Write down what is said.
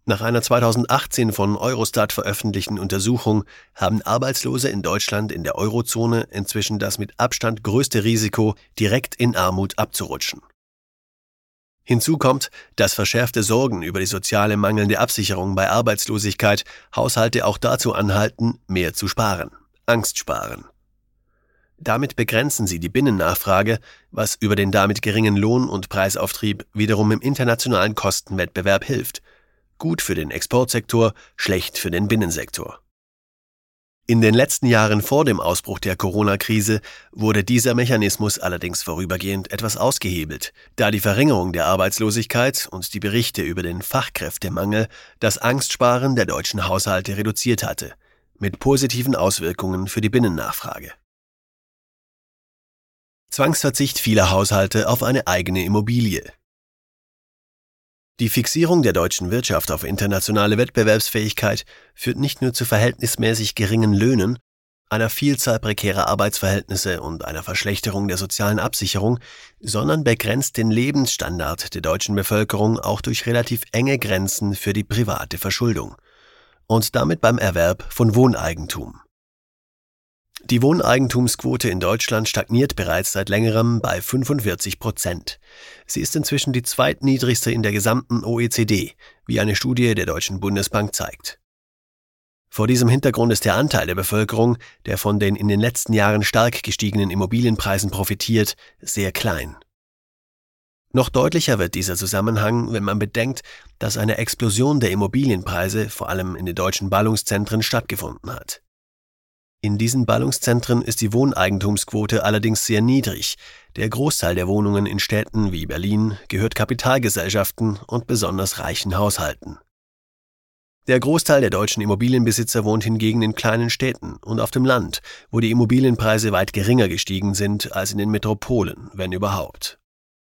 Nach einer 2018 von Eurostat veröffentlichten Untersuchung haben Arbeitslose in Deutschland in der Eurozone inzwischen das mit Abstand größte Risiko, direkt in Armut abzurutschen. Hinzu kommt, dass verschärfte Sorgen über die soziale mangelnde Absicherung bei Arbeitslosigkeit Haushalte auch dazu anhalten, mehr zu sparen. Angstsparen. Damit begrenzen sie die Binnennachfrage, was über den damit geringen Lohn- und Preisauftrieb wiederum im internationalen Kostenwettbewerb hilft. Gut für den Exportsektor, schlecht für den Binnensektor. In den letzten Jahren vor dem Ausbruch der Corona-Krise wurde dieser Mechanismus allerdings vorübergehend etwas ausgehebelt, da die Verringerung der Arbeitslosigkeit und die Berichte über den Fachkräftemangel das Angstsparen der deutschen Haushalte reduziert hatte, mit positiven Auswirkungen für die Binnennachfrage. Zwangsverzicht vieler Haushalte auf eine eigene Immobilie. Die Fixierung der deutschen Wirtschaft auf internationale Wettbewerbsfähigkeit führt nicht nur zu verhältnismäßig geringen Löhnen, einer Vielzahl prekärer Arbeitsverhältnisse und einer Verschlechterung der sozialen Absicherung, sondern begrenzt den Lebensstandard der deutschen Bevölkerung auch durch relativ enge Grenzen für die private Verschuldung und damit beim Erwerb von Wohneigentum. Die Wohneigentumsquote in Deutschland stagniert bereits seit längerem bei 45%. Sie ist inzwischen die zweitniedrigste in der gesamten OECD, wie eine Studie der Deutschen Bundesbank zeigt. Vor diesem Hintergrund ist der Anteil der Bevölkerung, der von den in den letzten Jahren stark gestiegenen Immobilienpreisen profitiert, sehr klein. Noch deutlicher wird dieser Zusammenhang, wenn man bedenkt, dass eine Explosion der Immobilienpreise vor allem in den deutschen Ballungszentren stattgefunden hat. In diesen Ballungszentren ist die Wohneigentumsquote allerdings sehr niedrig. Der Großteil der Wohnungen in Städten wie Berlin gehört Kapitalgesellschaften und besonders reichen Haushalten. Der Großteil der deutschen Immobilienbesitzer wohnt hingegen in kleinen Städten und auf dem Land, wo die Immobilienpreise weit geringer gestiegen sind als in den Metropolen, wenn überhaupt.